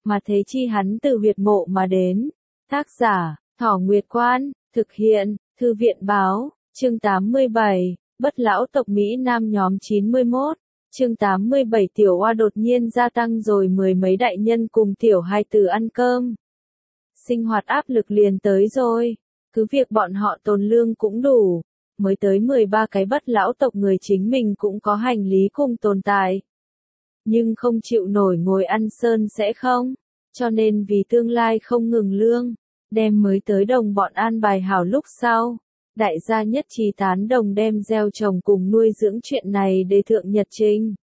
mà thế chi hắn từ huyệt mộ mà đến. Tác giả, Thỏ Nguyệt Quan, thực hiện, Thư viện Báo, chương 87, Bất lão tộc Mỹ Nam nhóm 91, chương 87 tiểu oa đột nhiên gia tăng rồi mười mấy đại nhân cùng tiểu hai tử ăn cơm. Sinh hoạt áp lực liền tới rồi, cứ việc bọn họ tồn lương cũng đủ, mới tới 13 cái bất lão tộc người chính mình cũng có hành lý cùng tồn tại. Nhưng không chịu nổi ngồi ăn sơn sẽ không, cho nên vì tương lai không ngừng lương, đem mới tới đồng bọn an bài hảo lúc sau. Đại gia nhất trí tán đồng đem gieo trồng cùng nuôi dưỡng chuyện này để thượng nhật trình.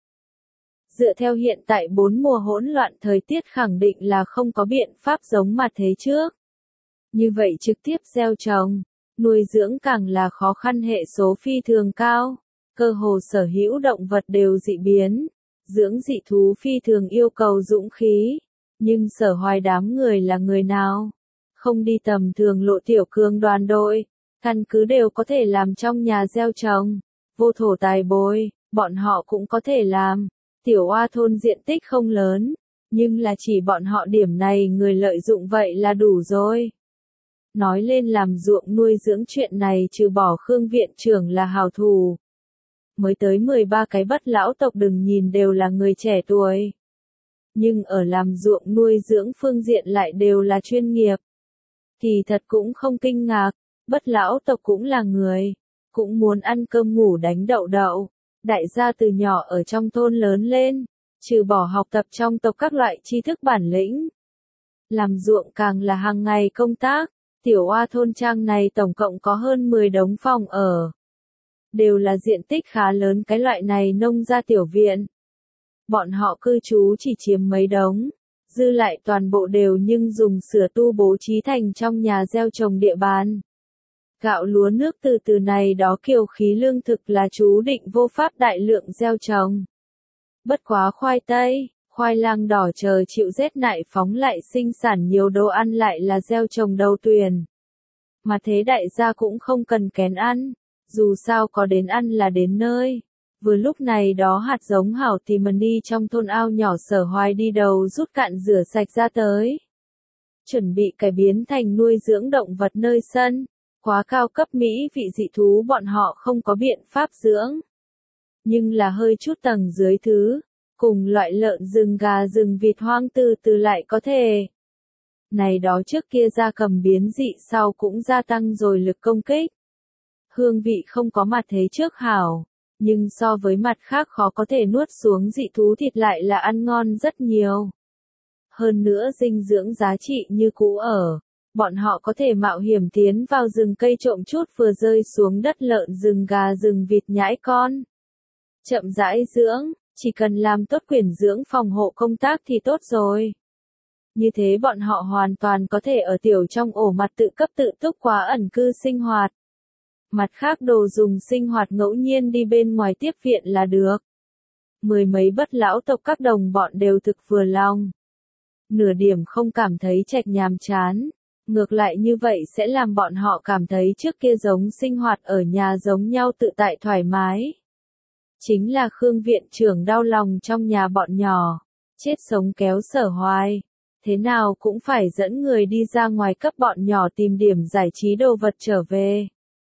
Dựa theo hiện tại 4 mùa hỗn loạn thời tiết khẳng định là không có biện pháp giống mà thế trước. Như vậy trực tiếp gieo trồng, nuôi dưỡng càng là khó khăn hệ số phi thường cao, cơ hồ sở hữu động vật đều dị biến, dưỡng dị thú phi thường yêu cầu dũng khí, nhưng Sở Hoài đám người là người nào? Không đi tầm thường lộ tiểu cường đoàn đội, căn cứ đều có thể làm trong nhà gieo trồng, vô thổ tài bồi, bọn họ cũng có thể làm. Tiểu oa thôn diện tích không lớn, nhưng là chỉ bọn họ điểm này người lợi dụng vậy là đủ rồi. Nói lên làm ruộng nuôi dưỡng chuyện này trừ bỏ Khương viện trưởng là hảo thủ. Mới tới 13 cái bất lão tộc đừng nhìn đều là người trẻ tuổi. Nhưng ở làm ruộng nuôi dưỡng phương diện lại đều là chuyên nghiệp. Thì thật cũng không kinh ngạc, bất lão tộc cũng là người, cũng muốn ăn cơm ngủ đánh đậu đậu. Đại gia từ nhỏ ở trong thôn lớn lên, trừ bỏ học tập trong tộc các loại tri thức bản lĩnh. Làm ruộng càng là hàng ngày công tác, tiểu oa thôn trang này tổng cộng có hơn 10 đống phòng ở. Đều là diện tích khá lớn cái loại này nông gia tiểu viện. Bọn họ cư trú chỉ chiếm mấy đống, dư lại toàn bộ đều nhưng dùng sửa tu bố trí thành trong nhà gieo trồng địa bàn. Gạo lúa nước từ này đó kiều khí lương thực là chú định vô pháp đại lượng gieo trồng. Bất quá khoai tây, khoai lang đỏ chờ chịu rét nại phóng lại sinh sản nhiều đồ ăn lại là gieo trồng đầu tuyển. Mà thế đại gia cũng không cần kén ăn, dù sao có đến ăn là đến nơi. Vừa lúc này đó hạt giống hảo thì mình đi trong thôn ao nhỏ Sở Hoài đi đầu rút cạn rửa sạch ra tới. Chuẩn bị cải biến thành nuôi dưỡng động vật nơi sân. Quá cao cấp mỹ vị dị thú bọn họ không có biện pháp dưỡng. Nhưng là hơi chút tầng dưới thứ, cùng loại lợn rừng gà rừng vịt hoang từ lại có thể. Này đó trước kia gia cầm biến dị sau cũng gia tăng rồi lực công kích. Hương vị không có mặt thế trước hảo, nhưng so với mặt khác khó có thể nuốt xuống dị thú thịt lại là ăn ngon rất nhiều. Hơn nữa dinh dưỡng giá trị như cũ ở. Bọn họ có thể mạo hiểm tiến vào rừng cây trộm chút vừa rơi xuống đất lợn rừng gà rừng vịt nhãi con. Chậm rãi dưỡng, chỉ cần làm tốt quyển dưỡng phòng hộ công tác thì tốt rồi. Như thế bọn họ hoàn toàn có thể ở tiểu trong ổ mặt tự cấp tự túc quá ẩn cư sinh hoạt. Mặt khác đồ dùng sinh hoạt ngẫu nhiên đi bên ngoài tiếp viện là được. Mười mấy bất lão tộc các đồng bọn đều thực vừa lòng. Nửa điểm không cảm thấy chệch nhàm chán. Ngược lại như vậy sẽ làm bọn họ cảm thấy trước kia giống sinh hoạt ở nhà giống nhau tự tại thoải mái. Chính là Khương viện trưởng đau lòng trong nhà bọn nhỏ, chết sống kéo Sở Hoài. Thế nào cũng phải dẫn người đi ra ngoài cấp bọn nhỏ tìm điểm giải trí đồ vật trở về.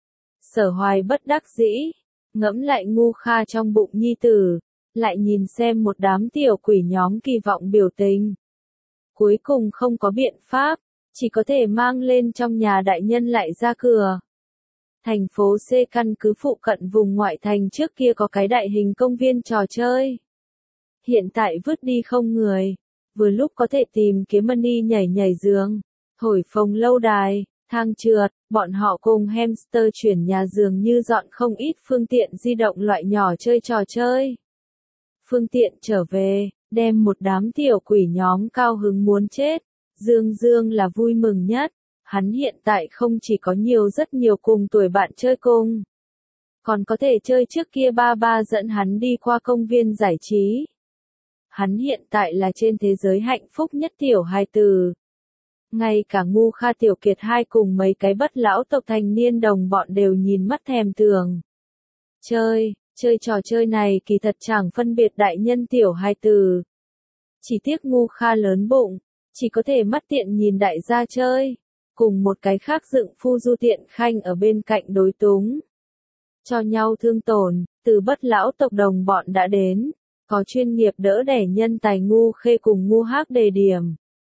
Sở Hoài bất đắc dĩ, ngẫm lại ngu kha trong bụng nhi tử, lại nhìn xem một đám tiểu quỷ nhóm kỳ vọng biểu tình. Cuối cùng không có biện pháp. Chỉ có thể mang lên trong nhà đại nhân lại ra cửa. Thành phố C căn cứ phụ cận vùng ngoại thành trước kia có cái đại hình công viên trò chơi. Hiện tại vứt đi không người. Vừa lúc có thể tìm kiếm money nhảy giường, thổi phồng lâu đài, thang trượt, bọn họ cùng hamster chuyển nhà giường như dọn không ít phương tiện di động loại nhỏ chơi trò chơi. Phương tiện trở về, đem một đám tiểu quỷ nhóm cao hứng muốn chết. Dương là vui mừng nhất, hắn hiện tại không chỉ có rất nhiều cùng tuổi bạn chơi cùng, còn có thể chơi trước kia ba dẫn hắn đi qua công viên giải trí. Hắn hiện tại là trên thế giới hạnh phúc nhất tiểu hài tử. Ngay cả ngu kha tiểu kiệt hai cùng mấy cái bất lão tộc thành niên đồng bọn đều nhìn mắt thèm thường. Chơi trò chơi này kỳ thật chẳng phân biệt đại nhân tiểu hài tử. Chỉ tiếc ngu kha lớn bụng. chỉ có thể mắt tiện nhìn đại gia chơi, cùng một cái khác dựng phu Du Tiện Khanh ở bên cạnh đối túng. Cho nhau thương tổn, từ Bất lão tộc đồng bọn đã đến, có chuyên nghiệp đỡ đẻ nhân tài ngu khê cùng ngu hác đề điểm.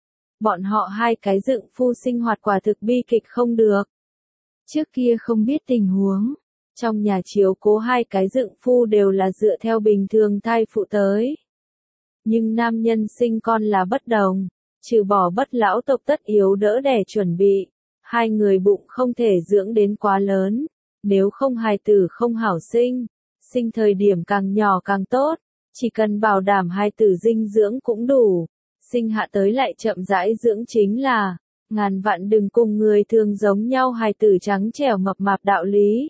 Bọn họ hai cái dựng phu sinh hoạt quả thực bi kịch không được. Trước kia không biết tình huống, trong nhà chiếu cố hai cái dựng phu đều là dựa theo bình thường thai phụ tới. Nhưng nam nhân sinh con là bất đồng, trừ bỏ Bất lão tộc tất yếu đỡ đẻ chuẩn bị, hai người bụng không thể dưỡng đến quá lớn, nếu không hài tử không hảo sinh, sinh thời điểm càng nhỏ càng tốt, chỉ cần bảo đảm hài tử dinh dưỡng cũng đủ, sinh hạ tới lại chậm rãi dưỡng chính là, ngàn vạn đừng cùng người thường giống nhau hài tử trắng trẻo mập mạp đạo lý.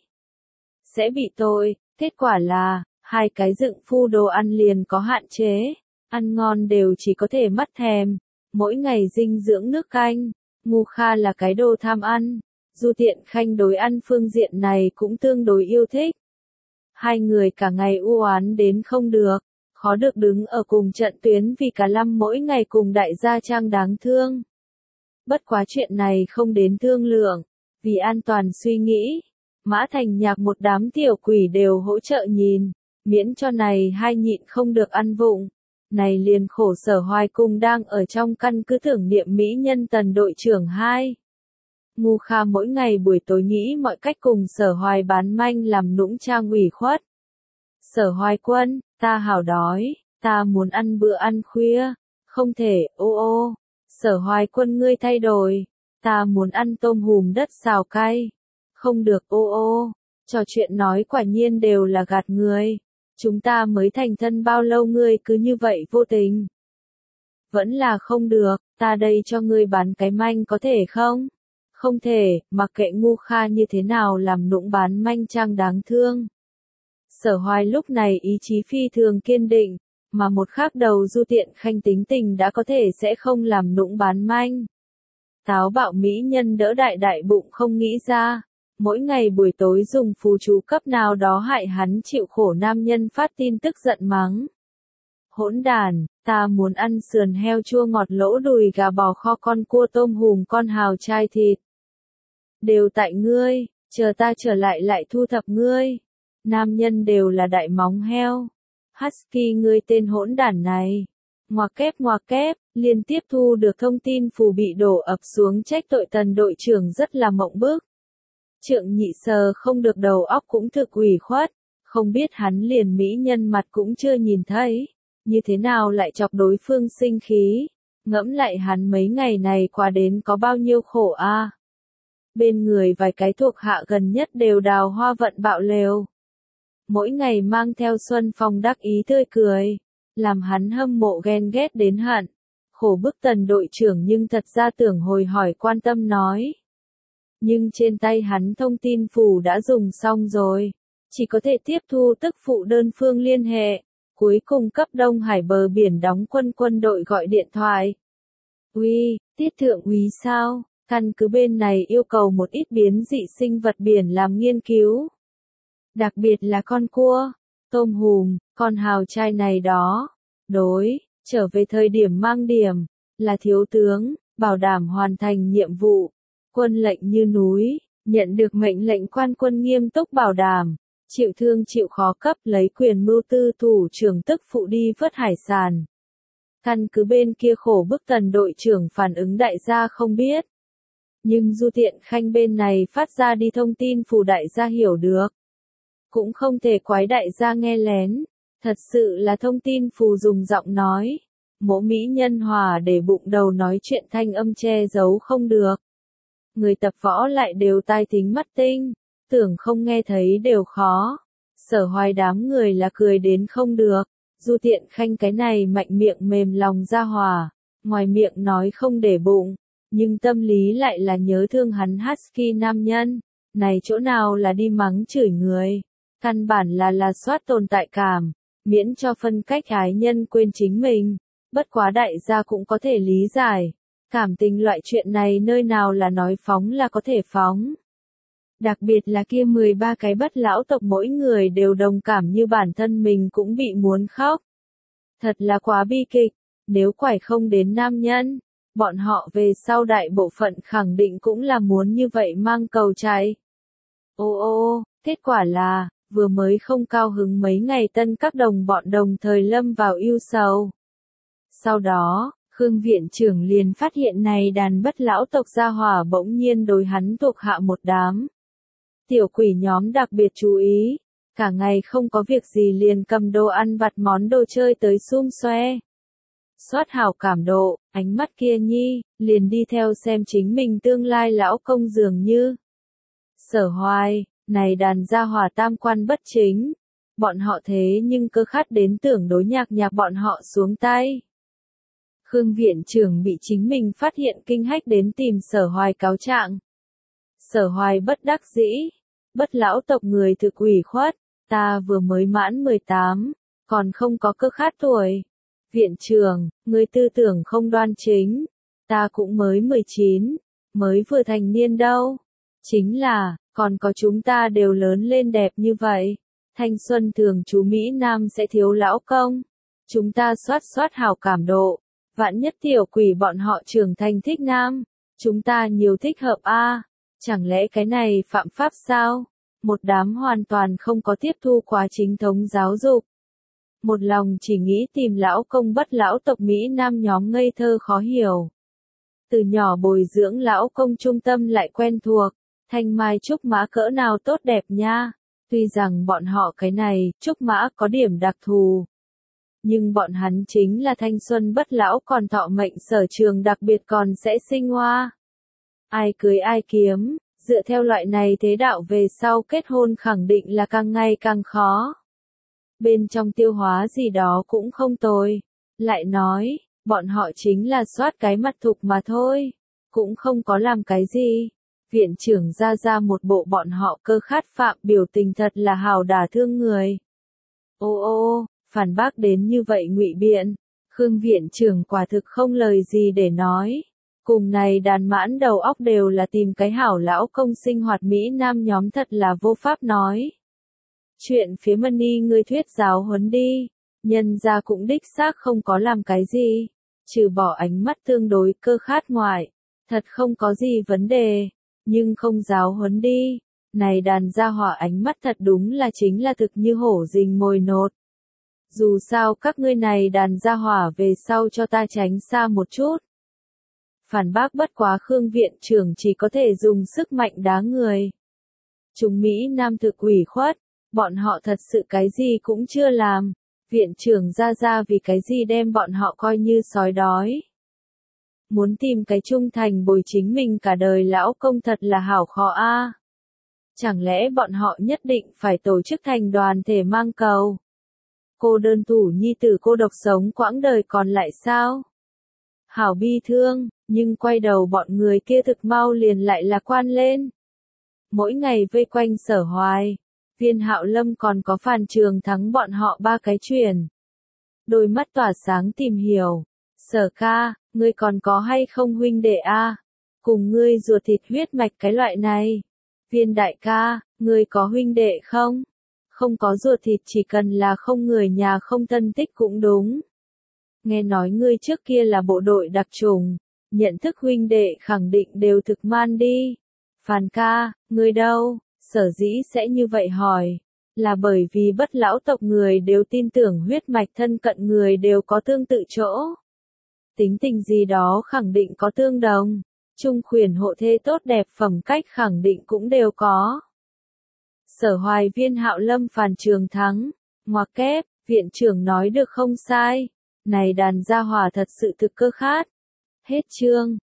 Sẽ bị tội, kết quả là, hai cái dựng phu đồ ăn liền có hạn chế, ăn ngon đều chỉ có thể mắt thèm, mỗi ngày dinh dưỡng nước canh, Ngu Kha là cái đồ tham ăn, Du Tiện Khanh đối ăn phương diện này cũng tương đối yêu thích. Hai người cả ngày u oán đến không được, khó được đứng ở cùng trận tuyến vì cả năm mỗi ngày cùng đại gia Trang đáng thương. Bất quá chuyện này không đến thương lượng, vì an toàn suy nghĩ, Mã Thành Nhạc một đám tiểu quỷ đều hỗ trợ nhìn, miễn cho này hai nhịn không được ăn vụng. Này liền khổ Sở Hoài cùng đang ở trong căn cứ tưởng niệm mỹ nhân Tần đội trưởng 2. Ngu Kha mỗi ngày buổi tối nghĩ mọi cách cùng Sở Hoài bán manh làm nũng Trang ủy khuất. Sở Hoài Quân, ta hảo đói, ta muốn ăn bữa ăn khuya, không thể, ô ô. Sở Hoài Quân ngươi thay đổi, ta muốn ăn tôm hùm đất xào cay. Không được ô ô, trò chuyện nói quả nhiên đều là gạt người. Chúng ta mới thành thân bao lâu ngươi cứ như vậy vô tình. Vẫn là không được, ta đây cho ngươi bán cái manh có thể không? Không thể, mặc kệ Ngu Kha như thế nào làm nũng bán manh Trang đáng thương. Sở Hoài lúc này ý chí phi thường kiên định, mà một khác đầu Du Tiện Khanh tính tình đã có thể sẽ không làm nũng bán manh. Táo bạo mỹ nhân đỡ đại đại bụng không nghĩ ra, mỗi ngày buổi tối dùng phù chú cấp nào đó hại hắn chịu khổ nam nhân phát tin tức giận mắng. Hỗn đàn, ta muốn ăn sườn heo chua ngọt lỗ đùi gà bò kho con cua tôm hùm con hào chai thịt. Đều tại ngươi, chờ ta trở lại lại thu thập ngươi. Nam nhân đều là đại móng heo. Husky ngươi tên hỗn đản này. Ngoặc kép, liên tiếp thu được thông tin phù bị đổ ập xuống trách tội Tần đội trưởng rất là mộng bức. Trượng Nhị Sờ không được đầu óc cũng thực ủy khuất, không biết hắn liền mỹ nhân mặt cũng chưa nhìn thấy, như thế nào lại chọc đối phương sinh khí, ngẫm lại hắn mấy ngày này qua đến có bao nhiêu khổ a. Bên người vài cái thuộc hạ gần nhất đều đào hoa vận bạo lều. Mỗi ngày mang theo Xuân Phong đắc ý tươi cười, làm hắn hâm mộ ghen ghét đến hận. Khổ bức Tần đội trưởng nhưng thật ra tưởng hồi hỏi quan tâm nói. Nhưng trên tay hắn thông tin phủ đã dùng xong rồi, chỉ có thể tiếp thu tức phụ đơn phương liên hệ, cuối cùng cấp Đông Hải bờ biển đóng quân đội gọi điện thoại. Uy, Tiết thượng úy sao, căn cứ bên này yêu cầu một ít biến dị sinh vật biển làm nghiên cứu. Đặc biệt là con cua, tôm hùm, con hào trai này đó. Đối, trở về thời điểm mang điểm, là thiếu tướng, bảo đảm hoàn thành nhiệm vụ. Quân lệnh như núi, nhận được mệnh lệnh quan quân nghiêm túc bảo đảm, chịu thương chịu khó cấp lấy quyền mưu tư thủ trưởng tức phụ đi vớt hải sản. Căn cứ bên kia khổ bức Tần đội trưởng phản ứng đại gia không biết. Nhưng Du Tiện Khanh bên này phát ra đi thông tin phù đại gia hiểu được. Cũng không thể quái đại gia nghe lén, thật sự là thông tin phù dùng giọng nói. Mỗ mỹ nhân hòa để bụng đầu nói chuyện thanh âm che giấu không được. Người tập võ lại đều tai thính mắt tinh, tưởng không nghe thấy đều khó. Sở Hoài đám người là cười đến không được, Du Tiện Khanh cái này mạnh miệng mềm lòng ra hòa, ngoài miệng nói không để bụng, nhưng tâm lý lại là nhớ thương hắn Husky nam nhân, này chỗ nào là đi mắng chửi người, căn bản là soát tồn tại cảm, miễn cho phân cách ái nhân quên chính mình, bất quá đại gia cũng có thể lý giải. Cảm tình loại chuyện này nơi nào là nói phóng là có thể phóng. Đặc biệt là kia 13 cái Bất lão tộc mỗi người đều đồng cảm như bản thân mình cũng bị muốn khóc. Thật là quá bi kịch, nếu quải không đến nam nhân, bọn họ về sau đại bộ phận khẳng định cũng là muốn như vậy mang cầu chạy. Ô, kết quả là, vừa mới không cao hứng mấy ngày tân các đồng bọn đồng thời lâm vào ưu sầu. Sau đó, Khương viện trưởng liền phát hiện này đàn bất lão tộc gia hỏa bỗng nhiên đối hắn thuộc hạ một đám. Tiểu quỷ nhóm đặc biệt chú ý, cả ngày không có việc gì liền cầm đồ ăn vặt món đồ chơi tới xum xoe. Xoát hảo cảm độ, ánh mắt kia nhi, liền đi theo xem chính mình tương lai lão công dường như. Sở Hoài, này đàn gia hỏa tam quan bất chính, bọn họ thế nhưng cơ khát đến tưởng đối nhạc bọn họ xuống tay. Khương viện trưởng bị chính mình phát hiện kinh hách đến tìm Sở Hoài cáo trạng. Sở Hoài bất đắc dĩ, bất lão tộc người thực ủy khuất, ta vừa mới mãn 18, còn không có cơ khát tuổi. Viện trưởng, người tư tưởng không đoan chính, ta cũng mới 19, mới vừa thành niên đâu. Chính là, còn có chúng ta đều lớn lên đẹp như vậy. Thanh xuân thường chú Mỹ Nam sẽ thiếu lão công. Chúng ta soát hảo cảm độ. Vạn nhất tiểu quỷ bọn họ trưởng thành thích nam. Chúng ta nhiều thích hợp a. Chẳng lẽ cái này phạm pháp sao? Một đám hoàn toàn không có tiếp thu quá chính thống giáo dục. Một lòng chỉ nghĩ tìm lão công bất lão tộc Mỹ Nam nhóm ngây thơ khó hiểu. Từ nhỏ bồi dưỡng lão công trung tâm lại quen thuộc. Thanh mai trúc mã cỡ nào tốt đẹp nha. Tuy rằng bọn họ cái này, trúc mã có điểm đặc thù. Nhưng bọn hắn chính là thanh xuân bất lão còn thọ mệnh sở trường đặc biệt còn sẽ sinh hoa. Ai cưới ai kiếm, dựa theo loại này thế đạo về sau kết hôn khẳng định là càng ngày càng khó. Bên trong tiêu hóa gì đó cũng không tồi. Lại nói, bọn họ chính là soát cái mặt thục mà thôi. Cũng không có làm cái gì. Viện trưởng ra một bộ bọn họ cơ khát phạm biểu tình thật là hào đả thương người. Ô, phản bác đến như vậy ngụy biện. Khương viện trưởng quả thực không lời gì để nói. Cùng này đàn mãn đầu óc đều là tìm cái hảo lão công sinh hoạt Mỹ Nam nhóm thật là vô pháp nói. Chuyện phía Money ngươi thuyết giáo huấn đi. Nhân ra cũng đích xác không có làm cái gì. Trừ bỏ ánh mắt tương đối cơ khát ngoại. Thật không có gì vấn đề. Nhưng không giáo huấn đi. Này đàn gia hỏa ánh mắt thật đúng là chính là thực như hổ rình mồi nột. Dù sao các ngươi này đàn gia hỏa về sau cho ta tránh xa một chút. Phản bác bất quá Khương viện trưởng chỉ có thể dùng sức mạnh đá người. Chúng Mỹ Nam thực ủy khuất, bọn họ thật sự cái gì cũng chưa làm. Viện trưởng ra vì cái gì đem bọn họ coi như sói đói. Muốn tìm cái trung thành bồi chính mình cả đời lão công thật là hảo khó a. Chẳng lẽ bọn họ nhất định phải tổ chức thành đoàn thể mang cầu? Cô đơn thủ nhi tử cô độc sống quãng đời còn lại sao? Hảo bi thương, nhưng quay đầu bọn người kia thực mau liền lại lạc quan lên. Mỗi ngày vây quanh Sở Hoài, Viên Hạo Lâm còn có Phàn Trường Thắng bọn họ ba cái truyền. Đôi mắt tỏa sáng tìm hiểu. Sở ca, ngươi còn có hay không huynh đệ a? Cùng ngươi ruột thịt huyết mạch cái loại này. Viên đại ca, ngươi có huynh đệ không? Không có ruột thịt chỉ cần là không người nhà không thân tích cũng đúng. Nghe nói ngươi trước kia là bộ đội đặc chủng, nhận thức huynh đệ khẳng định đều thực man đi. Phàn ca, ngươi đâu? Sở dĩ sẽ như vậy hỏi, là bởi vì bất lão tộc người đều tin tưởng huyết mạch thân cận người đều có tương tự chỗ. Tính tình gì đó khẳng định có tương đồng, trung khuyển hộ thê tốt đẹp phẩm cách khẳng định cũng đều có. Sở Hoài Viên Hạo Lâm Phàn Trường Thắng, ngoặc kép, viện trưởng nói được không sai, này đàn gia hỏa thật sự thực cơ khát. Hết chương.